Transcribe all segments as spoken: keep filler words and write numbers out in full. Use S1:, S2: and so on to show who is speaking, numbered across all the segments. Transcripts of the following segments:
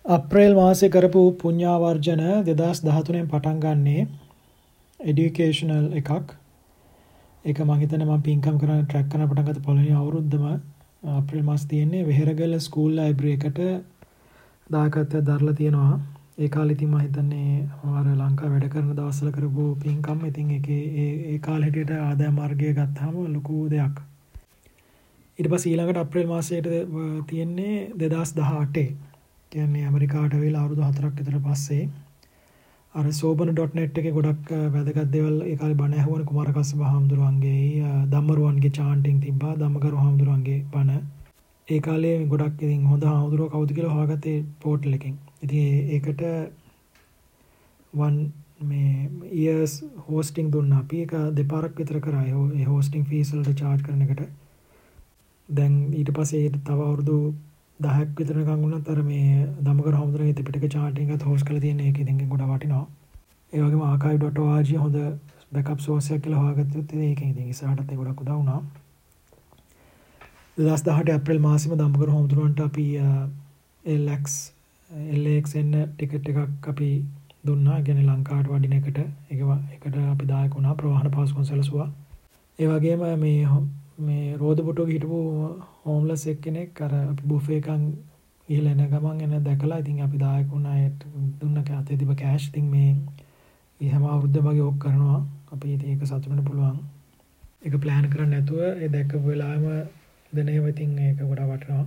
S1: අප්‍රේල් මාසේ කරපු පුණ්‍යාවර්ජන දෙදාස් දහතුනෙන් පටන් ගන්නේ එඩියුකේෂනල් එකක්. ඒක මම හිතන්නේ මම පින්කම් කරන ට්‍රැක් කරන පටන් ගත්ත පළවෙනි අවුරුද්දම අප්‍රේල් මාසේ තියෙන්නේ වෙහෙරගල ස්කූල් ලයිබ්‍රරි එකට දායකත්වයක් දරලා තියෙනවා. ඒ කාලේ ඉතින් මම හිතන්නේ අර ලංකාව වැඩ කරන දවස්වල කරපු පින්කම්. ඉතින් ඒකේ ඒ ඒ කාලේ හැටියට ආදායම් මාර්ගය ගත්තාම ලොකු දෙයක්. ඊට පස්සේ ඊළඟට අප්‍රේල් මාසයට තියෙන්නේ දෙදාස් දහඅටේ. කියන්නේ ඇමරිකාවට වෙලා අවුරුදු හතරක් විතර පස්සේ අර සෝබන ඩොට් නෙට් එකේ ගොඩක් වැදගත් දේවල් ඒ කාලේ බණ ඇහුවන කුමාරකස්සප හාමුදුරුවන්ගේ ධම්මරුවන්ගේ චාන්ටින් තිබ්බා ධම්මකරු හාමුදුරුවන්ගේ බණ. ඒ කාලේ ගොඩක් ඉතින් හොඳ හාමුදුරුවෝ කවුද කියලා හොයාගත්තේ පෝටල් එකෙන්. ඉතින් ඒකට වන් මේ ඉයර්ස් හෝස්ටිං දුන්නා. අපි ඒක දෙපාරක් විතර කරා. ඒ හෝස්ටිං ෆීස් වලට charge කරන එකට. දැන් ඊට පස්සේ ඊට තව අවුරුදු දහයක් විතර නිකන් වුණත් අර මේ ධම්මකර හාමුදුරුවන්ගේ ත්‍රිපිටක charting එකත් හොස් කරලා තියෙන එක ඉතින් ගොඩ වටිනවා. ඒ වගේම archive dot org හොඳ backup source එකක් කියලා හොයාගත්තොත් ඒකෙන් ඉතින් ඉස්සරහටත් ඒ ගොඩක් උදව් වුණා. දෙදාස් දහඅට අප්‍රේල් මාසෙම ධම්මකර හාමුදුරුවන්ට අපි L X L A X N ticket එකක් අපි දුන්නා. ඒ කියන්නේ ලංකාවට වඩින එකට ඒක එකට අපි දායක වුණා ප්‍රවාහන පහසුකම් සැලසුවා. ඒ වගේම මේ මේ රෝදපොටුවක හිටපු හෝම්ලස් එක්කෙනෙක් අර අපි බුෆේ එකන් ඉහළ එන ගමන් එන දැකලා ඉතින් අපි දායක වුණා. ඒත් දුන්න කෑතේ තිබ්බ කෑෂ් ඉතින් මේ ඊ හැම අවුරුද්දම වගේ ඕක කරනවා. අපි ඉතින් ඒක සතුටු වෙන්න පුළුවන්. ඒක ප්ලෑන් කරන්නේ නැතුව ඒ දැක්කපු වෙලාවෙම දෙනේම ඉතින් ඒක ගොඩක් වටිනවා.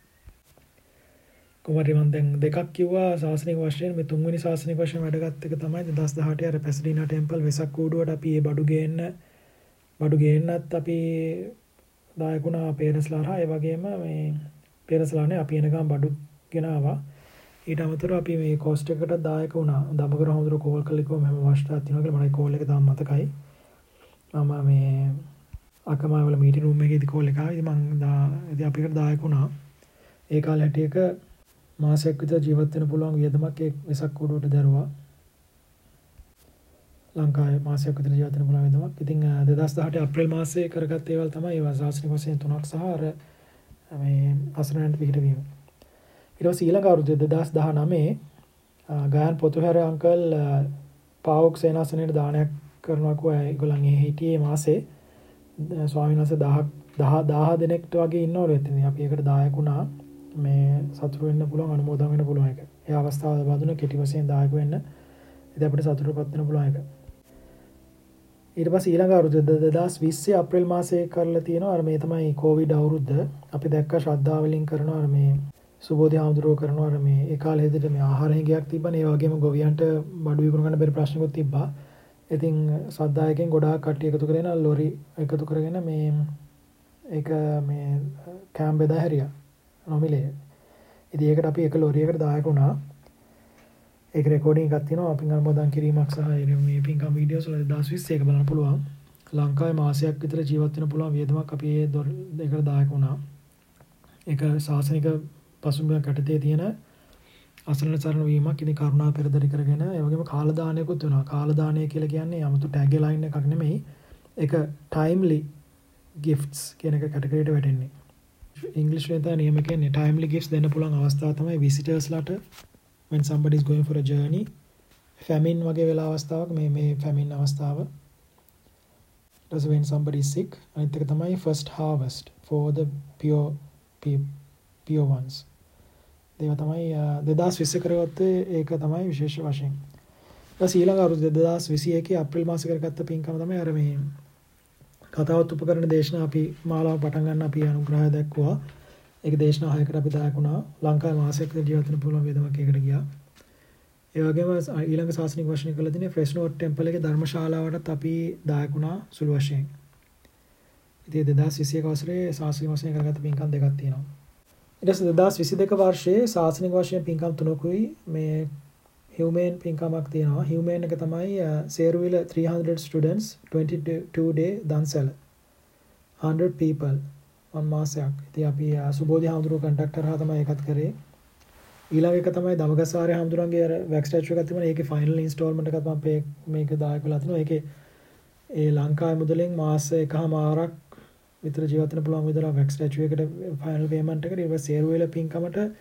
S1: කොහොමද මම දැන් දෙකක් කිව්වා සාසනික වශයෙන්. මේ තුන්වෙනි සාසනික වශයෙන් වැඩගත් එක තමයි දෙදාස් දහඅටේ අර පැසඩීනා ටෙම්පල් වෙසක් කූඩුවට අපි මේ බඩු ගේන්න බඩු ගේන්නත් අපි දායක වුණා පේරස්ලා හරහා. ඒ වගේම මේ පේරස්ලානේ අපි එනකම් බඩු ගෙනාවා. ඊට අමතරව අපි මේ කෝස්ට් එකකට දායක වුණා. ධම්මකර හොඳට කෝල් කළා කිව්වා මෙහෙම අවස්ථාවක් තියෙනවා කියලා. මට කෝල් එක තාම මතකයි. මම මේ අකමා වල මීටින් රූම් එකේදී කෝල් එක ආවා. ඉතින් මම ඉතින් අපි එකට දායක වුණා. ඒ කාලේ හැටියක මාසයක් විතර ජීවත් වෙන්න පුළුවන් වියදමක් ඒ වෙසක් කූඩුවට දරුවා. ලංකාවේ මාසයක් විතර ජීවත් වෙන්න පුළුවන් වියදමක්. ඉතින් දෙදාස් දහඅටේ අප්‍රේල් මාසයේ කරගත් ඒවල් තමයි ඒවා සාසනික වශයෙන් තුනක් සහ අර මේ අසරණයන්ට පිහිටවීම. ඊට පස්සේ ඊළඟ අවුරුද්දේ දෙදාස් දහනවයේ ගායන් පොතුහැර අංකල් පාවොක් සේනාසනයට දානයක් කරනවා කිව්වා. ඒගොල්ලන් ඒ හිටියේ මාසේ ස්වාමීන් වහන්සේ දහ දෙනෙක්ට වගේ ඉන්නවලු. ඉතින් අපි ඒකට දායක වුණා. මේ සතුටු වෙන්න පුළුවන් අනුමෝදන් වෙන්න පුළුවන් එක. ඒ අවස්ථාව ලබා කෙටි වශයෙන් දායක වෙන්න. ඉතින් අපිට සතුටුපත් වෙන්න පුළුවන් එක. ඊට පස්සේ ඊළඟ අවුරුද්ද දෙදාස් විස්සේ අප්‍රේල් මාසයේ කරලා තියෙනවා. අර මේ තමයි කොවිඩ් අවුරුද්ද. අපි දැක්ක ශ්‍රද්ධාව වලින් කරනවා. අර මේ සුබෝධි හාමුදුරුවෝ කරනවා. අර මේ ඒ කාලේ හැදෙට මේ ආහාර හිඟයක් තිබ්බනේ. ඒ වගේම ගොවියන්ට බඩු විකුණ ගන්න බැරි ප්‍රශ්නකුත් තිබ්බා. ඉතින් ශ්‍රද්ධායකෙන් ගොඩාක් කට්ටිය එකතු කරගෙන ලොරි එකතු කරගෙන මේ ඒක මේ කැම්ප් බෙදා හැරියා. නොමිලේ. ඉතින් ඒකට අපි එක ලොරියකට දායක වුණා. ඒක රෙකෝඩින් එකක් තියෙනවා. අපින් අනුමෝදන් කිරීමක් සහ මේ පින්කම් වීඩියෝස් වල දෙදාස් විස්සේ එක බලන්න පුළුවන්. ලංකාවේ මාසයක් විතර ජීවත් වෙන්න පුළුවන් වියදමක් අපි ඒ දෙකට දායක වුණා. ඒක සාසනික පසුබිමක් යටතේ තියෙන අසරණ සරණ වීමක්. ඉතින් කරුණා පෙරදරි කරගෙන ඒ වගේම කාල දානයකුත් වෙනවා. කාල දානය කියලා කියන්නේ 아무තු ටැග් ලයින් එකක් නෙමෙයි. ඒක timely gifts කියන එක කැටගරියට වැටෙන්නේ. ඉංග්‍රීසි වලින් තමයි නියම කියන්නේ timely gifts දෙන්න පුළුවන් අවස්ථාව තමයි visitors ලාට when somebody is going for a journey. famine වගේ වෙලා අවස්ථාවක් මේ මේ famine අවස්ථාව. ඊට when somebody is sick. අනිත් එක තමයි first harvest for the pure pure ones. ඒක තමයි දෙදාස් විස්සේ කරගත්තේ. ඒක තමයි විශේෂ වශයෙන්. ඊට ඊළඟ අවුරුදු දෙදාස් විසි එකේ අප්‍රේල් මාසයේ කරගත්ත පින්කම තමයි අර මේ කතාවත් උපකරණ දේශනා අපි මාලාව පටන් ගන්න අපි අනුග්‍රහය දක්වුවා. ඒක දේශනා හයකට අපි දායක වුණා. ලංකාවේ මාසයක ජීවත් වෙන්න පුළුවන් වේදමක් ඒකට ගියා. ඒ වගේම ඊළඟ සාසනික වශයෙන් කළ දිනේ ෆ්‍රෙස්නෝ ටෙම්පල් එකේ ධර්මශාලාවටත් අපි දායක වුණා සුළු වශයෙන්. ඉතින් දෙදාස් විසි එක වසරේ සාසනික වශයෙන් කරගත්ත පින්කම් දෙකක් තියෙනවා. ඊට පස්සේ දෙදාස් විසි දෙක වර්ෂයේ සාසනික වශයෙන් පින්කම් තුනකුයි මේ හියුමන් පින්කමක් තියෙනවා. හියුමන් එක තමයි Seruwila three hundred students twenty-two day දන්සැල one hundred people one මාසයක්. ඉතින් අපි සුබෝධි හාමුදුරුවෝ කන්ටැක්ටර් හා තමයි ඒකත් කරේ. ඊළඟ එක තමයි දමගස්සාරේ හාමුදුරන්ගේ අර වැක් ස්ටැචු එකක් තිබුණා. ඒකේ ෆයිනල් ඉන්ස්ටෝල්මන්ට් එකක් මම මේක දායක වෙලා තිනවා. ඒකේ ඒ ලංකාවේ මුදලෙන් මාස එකමාරක් විතර ජීවත් වෙන්න පුළුවන් විදිහට වැක් ස්ටැචු එකට ෆයිනල් පේමන්ට් එකට ඊට පස්සේ සේරුවිල පින්කමට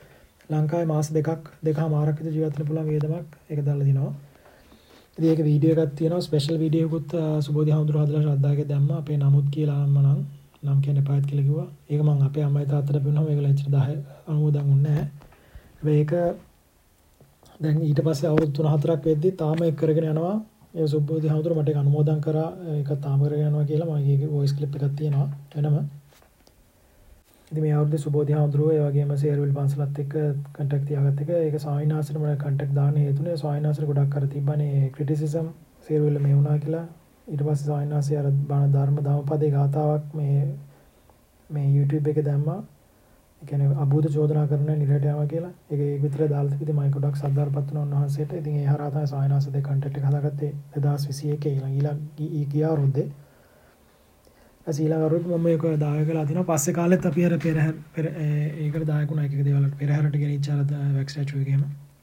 S1: ලංකාවේ මාස දෙකක් දෙකමාරක් විතර ජීවත් වෙන්න පුළුවන් වියදමක් ඒක දාලා දිනවා. ඉතින් ඒක වීඩියෝ එකක් තියෙනවා ස්පෙෂල් වීඩියෝ එකකුත් සුබෝධි හඳුරු හදලා ශ්‍රද්ධාගේ දැම්මා. අපේ නමුත් කියලා අම්ම නම් නම් කියන්න එපාත් කියලා කිව්වා. ඒක මම අපේ අම්මයි තාත්තට පෙන්නුවා මේගොල්ලෝ එච්චර දහ අනුමෝදන් වුණේ නැහැ. හැබැයි ඒක දැන් ඊට පස්සේ අවුරුදු තුන හතරක් වෙද්දි තාම ඒක කරගෙන යනවා. ඒ සුබෝධි හඳුරු මට ඒක අනුමෝදන් කරා ඒක තාම කරගෙන යනවා කියලා මම ඒකේ වොයිස් ක්ලිප් එකක් තියෙනවා වෙනම. ඉතින් මේ අවුරුද්දේ සුබෝධි හඳුරු ඒ වගේම සේරුවිල් පන්සලත් එක්ක කන්ටැක්ට් තියාගත්ත එක ඒක ස්වාමීනාසට මම කන්ටැක්ට් දාන්න හේතුනේ ස්වාමීනාසට ගොඩක් කර තිබ්බනේ ක්‍රිටිසිසම් සේරුවිල් මේ වුණා කියලා. ඊට පස්සේ ස්වාමීනාසය අර බණ ධර්ම ධම්මපදේ ගාතාවක් මේ මේ YouTube එකේ දැම්මා. ඒ කියන්නේ අභූත චෝදනා කරන නිරයට යනවා කියලා. ඒක ඒක විතර දාලා තිබිදී මම ගොඩක් සද්ධාර්පත් වුණා උන්වහන්සේට. ඉතින් ඒ හරහා තමයි ස්වාමීනාසට කන්ටැක්ට් එක හදාගත්තේ දෙදාස් විසි එකේ ඊළඟ ගිය අවුරුද්දේ. ඊළඟ අවුරුද්දේ මම මේක දායක කළා දිනවා. පස්සේ කාලෙත් අපි අර පෙරහැර පෙර ඒකට දායක වුණා එක එක දේවල් වලට පෙරහැරට ගෙනිච්ච අර වැක් ස්ටැචු එකේම.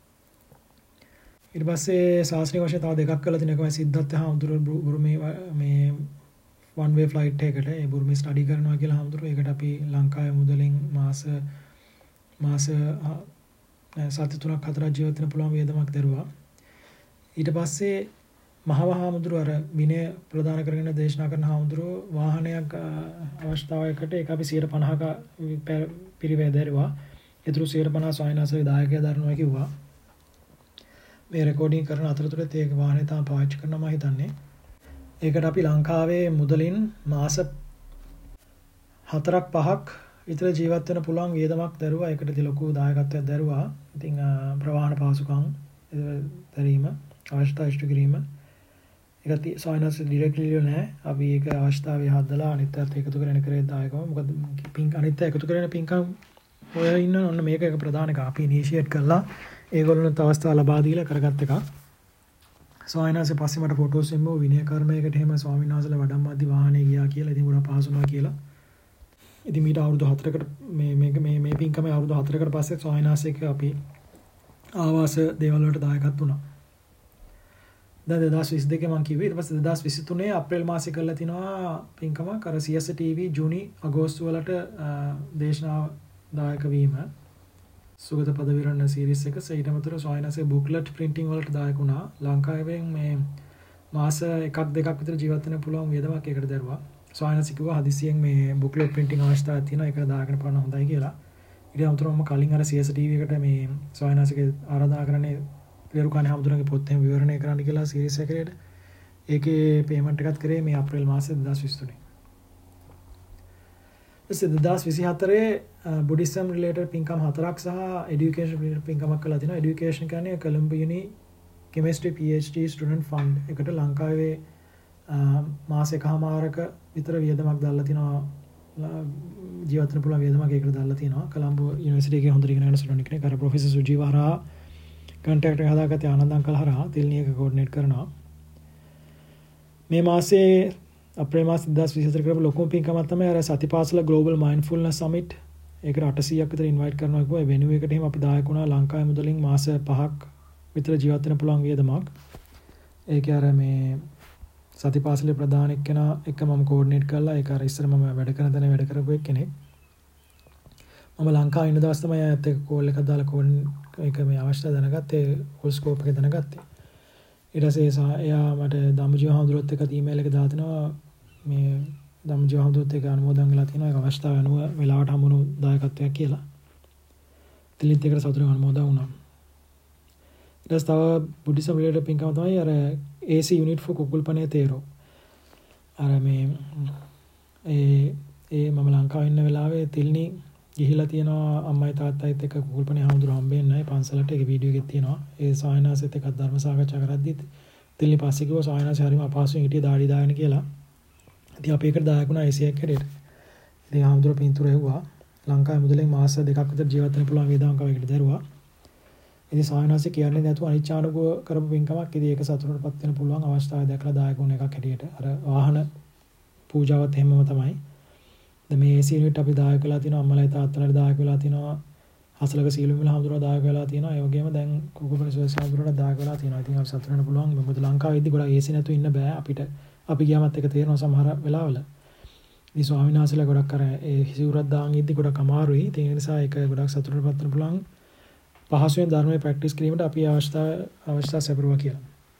S1: ඊට පස්සේ ශාස්ත්‍රීය වශයෙන් තව දෙකක් කළා තියෙනවා. ඒකයි සිද්ධාර්ථ හාමුදුරුවෝ බුරුමේ මේ one way flight එකකට ඒ බුරුමේ ස්ටඩි කරනවා කියලා හාමුදුරුවෝ. ඒකට අපි ලංකාවේ මුදලින් මාස මාස සති තුනක් හතරක් ජීවත් වෙන්න පුළුවන් වේදමක් දරුවා. ඊට පස්සේ මහව හාමුදුරුවෝ අර විනය ප්‍රදාන කරගෙන දේශනා කරන හාමුදුරුවෝ වාහනයක් අවස්ථාවයකට ඒක අපි සියයට පනහක පිරිවැදරුවා. ඒතුළු සියයට පනහ ස්වාමීනාසේ දායකය දරනවා කිව්වා. මේ රෙකෝඩින් කරන අතරතුරත් ඒක වාහනේ තාම පාවිච්චි කරනවා මම හිතන්නේ. ඒකට අපි ලංකාවේ මුදලින් මාස හතරක් පහක් විතර ජීවත් වෙන්න පුළුවන් වියදමක් දරුවා. ඒකට ඉතින් ලොකු දායකත්වයක් දරුවා. ඉතින් ප්‍රවාහන පහසුකම් දැරීම අවශ්‍යතාව ඉෂ්ට කිරීම ඒකත් සායනස් ඩිරෙක්ට්ලි නෑ. අපි ඒක අවශ්‍යතාවය හදලා අනිත් අයත් එකතු කරගෙන කරේ දායකව. මොකද පින්ක අනිත් අය එකතු කරගෙන පින්කම් ඔය ඉන්න ඔන්න මේක එක ප්‍රධාන එක. අපි ඉනිෂියේට් කළා ඒගොල්ලන්ට අවස්ථාව ලබා දීලා කරගත්ත එකක්. සායනස්සේ පස්සේ මට ෆොටෝස් එම්මෝ විනය කර්මයකට එහෙම ස්වාමීන් වහන්සේලා වඩම්මද්දි වාහනේ ගියා කියලා. ඉතින් ගොඩක් පහසුනා කියලා. ඉතින් මීට අවුරුදු හතරකට මේ මේක මේ මේ පින්කමේ අවුරුදු හතරකට පස්සේ ස්වාමීන් වහන්සේක අපි ආවාස දේවල් වලට දායකත් වුණා. දැන් දෙදාස් විසි දෙකේ මම කිව්වේ. ඊට පස්සේ දෙදාස් විසි තුනේ අප්‍රේල් මාසේ කරලා තිනවා පින්කමක් අර සී එස් ටීවී ජූනි අගෝස්තු වලට දේශනා දායක වීම. සුගත පද විරණ සීරීස් එක ඊට අමතරව සොයනසේ බුක්ලට් ප්‍රින්ටිං වලට දායක වුණා. ලංකාවෙන් මේ මාස එකක් දෙකක් විතර ජීවත් වෙන්න පුළුවන් වියදමක් ඒකට දරුවා. සොයනසේ කිව්වා හදිසියෙන් මේ බුක්ලට් ප්‍රින්ටිං අවශ්‍යතාවයක් තියෙනවා ඒක දාගෙන බලන්න හොඳයි කියලා. ඊට අමතරව මම කලින් අර සී එස් ටීවී එකට මේ සොයනසේගේ ආරාධනා කරන්නේ පෙරුකාණේ හැමදෙනාගේ පොත් එහෙම විවරණය කරන්න කියලා සීරීස් එකකට. ඒකේ පේමන්ට් එකත් කරේ මේ අප්‍රේල් මාසේ දෙදාස් විසි තුනේ. ඊට දෙදාස් විසි හතරේ බුද්දිසම් රිලේටඩ් පින්කම් හතරක් සහ এডুকেෂන් රිලේටඩ් පින්කමක් කළා තිනවා. এডুকেෂන් කියන්නේ Colombo uni chemistry P H D student fund එකට ලංකාවේ මාස එකමාරක විතර වියදමක් දාලා තිනවා. ජීවත් වෙන්න පුළුවන් වියදමක් ඒකට දාලා තිනවා. කොළඹ යුනිවර්සිටි එකේ හොඳට ඉගෙන ගන්න ස්ටුඩන්ට් කෙනෙක් අර ප්‍රොෆෙසර් සුජීව හරහා කන්ටැක්ට් එක හදාගත්තේ ආනන්ද අංකල් හරහා තිල්නි එක කෝඩිනේට් කරනවා. මේ මාසේ අප්‍රේල් මාස දෙදාස් විසි හතර කරපු ලොකුම පින්කමක් තමයි අර සතිපාසල ග්ලෝබල් මයින්ඩ්ෆුල්නස් සමිට්. ඒකට අටසීයක් විතර ඉන්වයිට් කරනවා කිව්වා. ඒ වෙනුව එකට එහෙම අපි දායක වුණා. ලංකාවේ මුදලින් මාස පහක් විතර ජීවත් වෙන්න පුළුවන් වියදමක්. ඒක අර මේ සතිපාසලේ ප්‍රධාන එක්කෙනා එක්ක මම කෝඩිනේට් කළා. ඒක අර ඉස්සර මම වැඩ කරන තැන වැඩ කරපු එක්කෙනෙක්. මම ලංකාවේ ඉන්න දවස් තමයි අයත් එක්ක කෝල් එකක් දාලා කෝල් ඒක මේ අවශ්‍යතාව දැනගත්තේ හොල් ස්කෝප් එක දැනගත්තේ. ඊට පස්සේ එයා මට ධම්මජීව හඳුරොත් එක ඊමේල් එක දාලා තිනවා මේ ධම්මජීව හඳුරොත් එක අනුමෝදන් වෙලා තිනවා ඒක අවශ්‍යතාව අනුව වෙලාවට හමුණු දායකත්වයක් කියලා. තිලිත් එකට සතුටින් අනුමෝදන් වුණා. ඊට පස්සේ තව බුද්දිසම් රිලේටඩ් පින්කම තමයි අර A C unit for Kukulpane තේරෝ. අර මේ ඒ ඒ මම ලංකාවේ ඉන්න වෙලාවේ තිල්නි ගිහිලා තියෙනවා අම්මයි තාත්තයිත් එක්ක කුකුල්පනේ හාමුදුරු හම්බෙන්නේ නැහැ පන්සලට. ඒක වීඩියෝ එකක් තියෙනවා. ඒ සායනාසෙත් එක්ක ධර්ම සාකච්ඡා කරද්දිත් තිල්නි පස්සේ කිව්වා සායනාස හරිම අපහසුයෙන් හිටියේ දාඩි දාගෙන කියලා. ඉතින් අපි ඒකට දායක වුණා ඒ සී එක හැටියට. ඉතින් හාමුදුරු පින්තූර ඇහුවා. ලංකාවේ මුදලින් මාස දෙකක් විතර ජීවත් වෙන්න පුළුවන් වේදාංකව එකට දරුවා. ඉතින් සායනාසෙ කියන්නේ නැතුව අනිච්චානුකව කරපු පින්කමක්. ඉතින් ඒක සතුටටපත් වෙන්න පුළුවන් අවස්ථාවක් දැකලා දායක වුණ එකක් හැටියට. අර වාහන පූජාවත් එහෙමම තමයි. දැන් මේ ඒ සී යුනිට් අපි දායක වෙලා තිනවා. අම්මලායි තාත්තලාට දායක වෙලා තිනවා. හසලක සීලුම් වල හඳුරලා දායක වෙලා තිනවා. ඒ වගේම දැන් කුකුපන සෝස් හඳුරලා දායක වෙලා තිනවා. ඉතින් අපි සතුට වෙන්න පුළුවන්. මොකද ලංකාවේ ඉදි ගොඩක් ඒසි නැතුව ඉන්න බෑ අපිට. අපි ගියාමත් එක තේරෙනවා සමහර වෙලාවල. ඉතින් ස්වාමීන් වහන්සේලා ගොඩක් අර ඒ හිසිවුරක් දාන් ඉද්දි ගොඩක් අමාරුයි. ඒ නිසා ඒක ගොඩක් සතුටටපත් වෙන්න පුළුවන් පහසුවෙන් ධර්මයේ ප්‍රැක්ටිස් කිරීමට අපි අවස්ථාව අවස්ථාව සැපරුවා කියලා.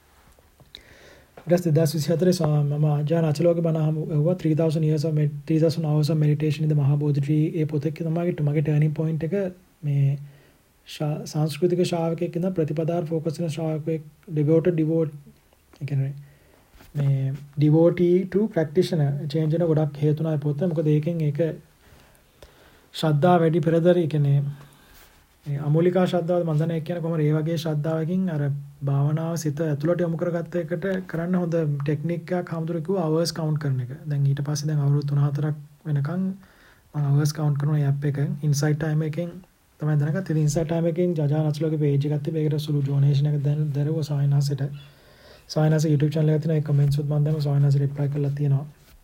S1: ඊට පස්සේ දෙදාස් විසිහතරේ මම ආජාන අචලෝගේ බණ අහුවා three thousand years of three thousand hours of meditation in the Mahabodhi tree. ඒ පොතේ තමයි මගේ turning point එක මේ සංස්කෘතික ශ්‍රාවකයෙක් ඉඳන් ප්‍රතිපදාර ફોකස් කරන ශ්‍රාවකයෙක් devoted devote ඒ කියන්නේ මේ devotee to practitioner change වෙන ගොඩක් හේතු නැහැ පොත. මොකද ඒකෙන් ඒක ශ්‍රද්ධාව වැඩි පෙරදරි කියන්නේ මේ අමූලිකා ශ්‍රද්ධාව මම දන්නේ කියන්නේ කොහොමද ඒ වගේ ශ්‍රද්ධාවකින් අර භාවනාව සිත ඇතුළට යොමු කරගත්ත එකට කරන්න හොඳ ටෙක්නික් එකක් හමුදුර කිව්වා hours count කරන එක. දැන් ඊට පස්සේ දැන් අවුරුදු තුන හතරක් වෙනකන් මම hours count කරන app එකෙන් insight time එකෙන් තමයි දැනගත්තේ. ඉතින් insight time එකෙන් ජජාන අචලෝගේ page එකක් තිබේ. ඒකට සුළු donation එකක් දැන් දරුවා සායනාසෙට. සායනාස YouTube channel එකේ තියෙන comments උත් මම දැන් සායනාස reply කරලා තියෙනවා.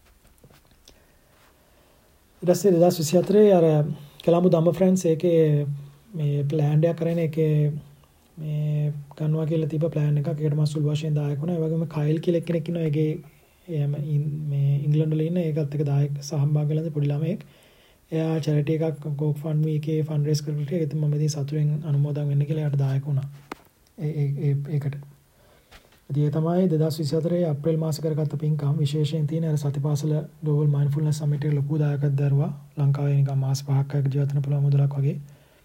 S1: ඊට පස්සේ දෙදාස් විසිහතරේ අර කලම්බු ධම්ම friends ඒකේ මේ ප්ලෑන් එකක් කරගෙන ඒකේ මේ ගන්නවා කියලා තිබ්බ ප්ලෑන් එකක්. ඒකට මම සුළු වශයෙන් දායක වුණා. ඒ වගේම කයිල් කියලා එක්කෙනෙක් ඉන්නවා. ඒකේ මේ ඉංග්‍රීසි වල ඉන්න ඒකත් එක දායක සහභාගී වෙලා පොඩි ළමයෙක්. එයා චැරිටි එකක් GoFundMe එකේ ෆන්ඩ් රේස් කරලා ඒකත් මම ඉතින් සතුටින් අනුමෝදන් වෙන්න කියලා එයාට දායක වුණා. ඒ ඒ ඒකට. ඉතින් ඒ තමයි දෙදාස් විසිහතරේ අප්‍රේල් මාසේ කරගත්ත පින්කම්. විශේෂයෙන් තියෙන අර සතිපාසල Global Mindfulness Summit එක ලොකු දායකත්වයක් දරුවා. ලංකාවේ නිකන් මාස පහක් ජීවත් වෙන පුළුවන් මුදලක් වගේ.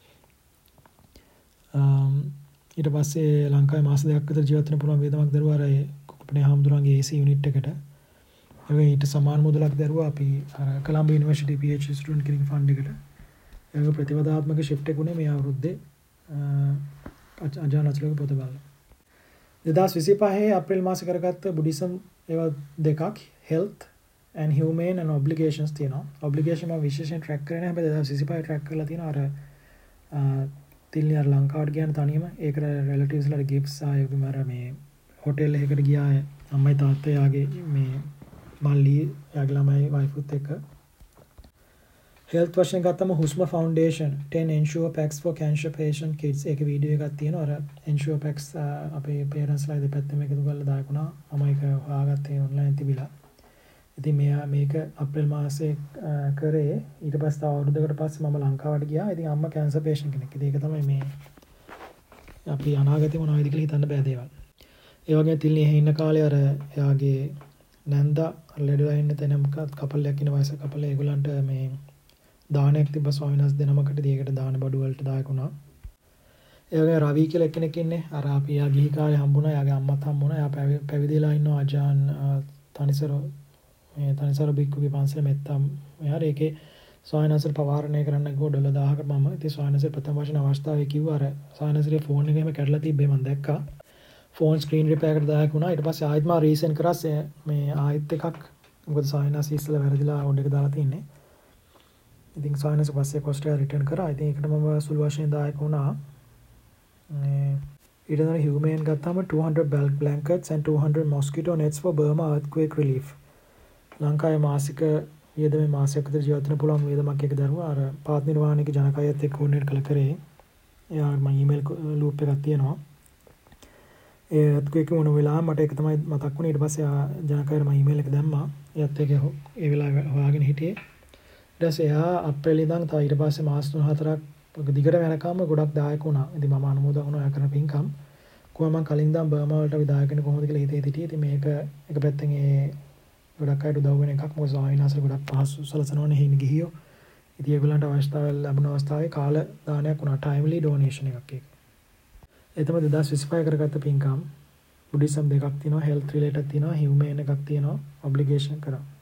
S1: ඊට පස්සේ ලංකාවේ මාස දෙකක් විතර ජීවත් වෙන්න පුළුවන් වේදමක් දරුවා අර කුකුපනේ හාමුදුරන්ගේ A C යුනිට් එකට. ඒ ඊට සමාන මුදලක් දරුවා අපි අර කොළඹ යුනිවර්සිටි PhD ස්ටුඩන්ට් කෙනෙක් ෆන්ඩ් එකට. ඒක ප්‍රතිපදාත්මක shift එකුනේ මේ අවුරුද්දේ අජාන අචලෝගේ පොත බලලා. දෙදාස් විසිපහේ අප්‍රේල් මාසේ කරගත්ත බුද්දිසම් ඒවා දෙකක් health and humane and obligations තියෙනවා. obligation මම විශේෂයෙන් track කරේ නැහැ. හැබැයි දෙදාස් විසිපහේ track කරලා තියෙනවා අර තිල්නේ අර ලංකාවට ගියාන තනියම ඒකට relatives ලාට gifts ආයෙත් මර මේ හොටෙල් එකකට ගියා අම්මයි තාත්තයි යාගේ මේ මල්ලි යාගේ ළමයි wife උත් එක්ක health වශයෙන් ගත්තම හුස්ම foundation ten ensure packs for cancer patient kids ඒක වීඩියෝ එකක් තියෙනවා අර ensure packs අපේ parents ලා දෙපැත්තම එකතු කරලා දායකුණා මම ඒක හොයාගත්තේ online තිබිලා ඉතින් මෙයා මේක අප්‍රේල් මාසේ කරේ ඊට පස්සේ තව අවුරුද්දකට පස්සේ මම ලංකාවට ගියා ඉතින් අම්මා කැන්සර් patient කෙනෙක් ඉතින් ඒක තමයි මේ අපි අනාගතේ මොනවද කියලා හිතන්න බෑ දේවල් ඒ වගේ තිල්නේ එහෙ ඉන්න කාලේ අර එයාගේ නැන්දා ලෙඩලා ඉන්න තැන මොකක්ද කපල් එකක් ඉන්න වයස කපල් ඒගොල්ලන්ට මේ දානයක් තිබ්බ ස්වාමීන් වහන්සේ දෙනමකට ඒකට දාන බඩු වලට දායක වුණා. ඒ වගේ රවි කියලා එක්කෙනෙක් ඉන්නේ. අර අපි යා ගිහි කාලේ හම්බුණා. යාගේ අම්මත් හම්බුණා. යා පැවිදිලා ඉන්නවා අජාන් තනිසර මේ තනිසර බික්කුගේ පන්සල මෙත්තම්. එයාර ඒකේ ස්වාමීන් වහන්සේ පවාරණය කරන්න ගිහුවා ඩොලර් දහයකට මම. ඉතින් ස්වාමීන් වහන්සේ ප්‍රථම වශයෙන් අවස්ථාවේ කිව්වා අර ස්වාමීන් වහන්සේගේ ෆෝන් එකේම කැඩලා තිබ්බේ මම දැක්කා. ෆෝන් ස්ක්‍රීන් රිපෙයාර් එකට දායක වුණා. ඊට පස්සේ ආයෙත් මම රීසෙන්ඩ් කරා මේ ආයෙත් එකක්. මොකද ස්වාමීන් වහන්සේ ඉස්සෙල්ලා වැරදිලා ඕඩර් එක දාලා තින්නේ. ඉතින් සායනස් පස්සේ කොස්ට්‍රේලියා රිටර්න් කරා. ඉතින් ඒකට මම සුළු වශයෙන් දායක වුණා. මේ ඊට තමයි humane ගත්තාම two hundred bulk blankets and two hundred mosquito nets for Burma earthquake relief. ලංකාවේ මාසික ඊයදමේ මාසයක් විතර ජීවත් වෙන්න පුළුවන් වේදමක් එක දරුවා අර පාත් නිර්වාණික ජනකායත් එක්ක කෝඩිනේට් කළ කරේ. එයා මම ඊමේල් ලූප් එකක් තියෙනවා. ඒ earthquake වුණ වෙලාව මට ඒක තමයි මතක් වුණේ. ඊට පස්සේ ජනකායට මම ඊමේල් එක දැම්මා. එයත් ඒක ඒ වෙලාවේ හොයාගෙන හිටියේ. ඊට පස්සේ එයා අප්‍රේල් ඉඳන් තව ඊට පස්සේ මාස තුන හතරක් දිගට යනකම් ගොඩක් දායක වුණා. ඉතින් මම අනුමෝදන් වුණා එයා කරන පින්කම්. කොහොම මම කලින් ඉඳන් බර්මා වලට අපි දායක වෙන්නේ කොහොමද කියලා හිතේ හිටියේ. ඉතින් මේක එක පැත්තෙන් ඒ ගොඩක් අයට උදව් වෙන එකක්. මොකද සාහිනාසල ගොඩක් පහසු සලසනවනේ හින්න ගිහියෝ. ඉතින් ඒගොල්ලන්ට අවස්ථාව ලැබුණ අවස්ථාවේ කාල දානයක් වුණා. timely donation එකක් ඒක. ඒ තමයි දෙදාස් විසිපහ කරගත්ත පින්කම්. බුද්දිසම් දෙකක් තියෙනවා. health related තියෙනවා. humane එකක් තියෙනවා. obligation කරා.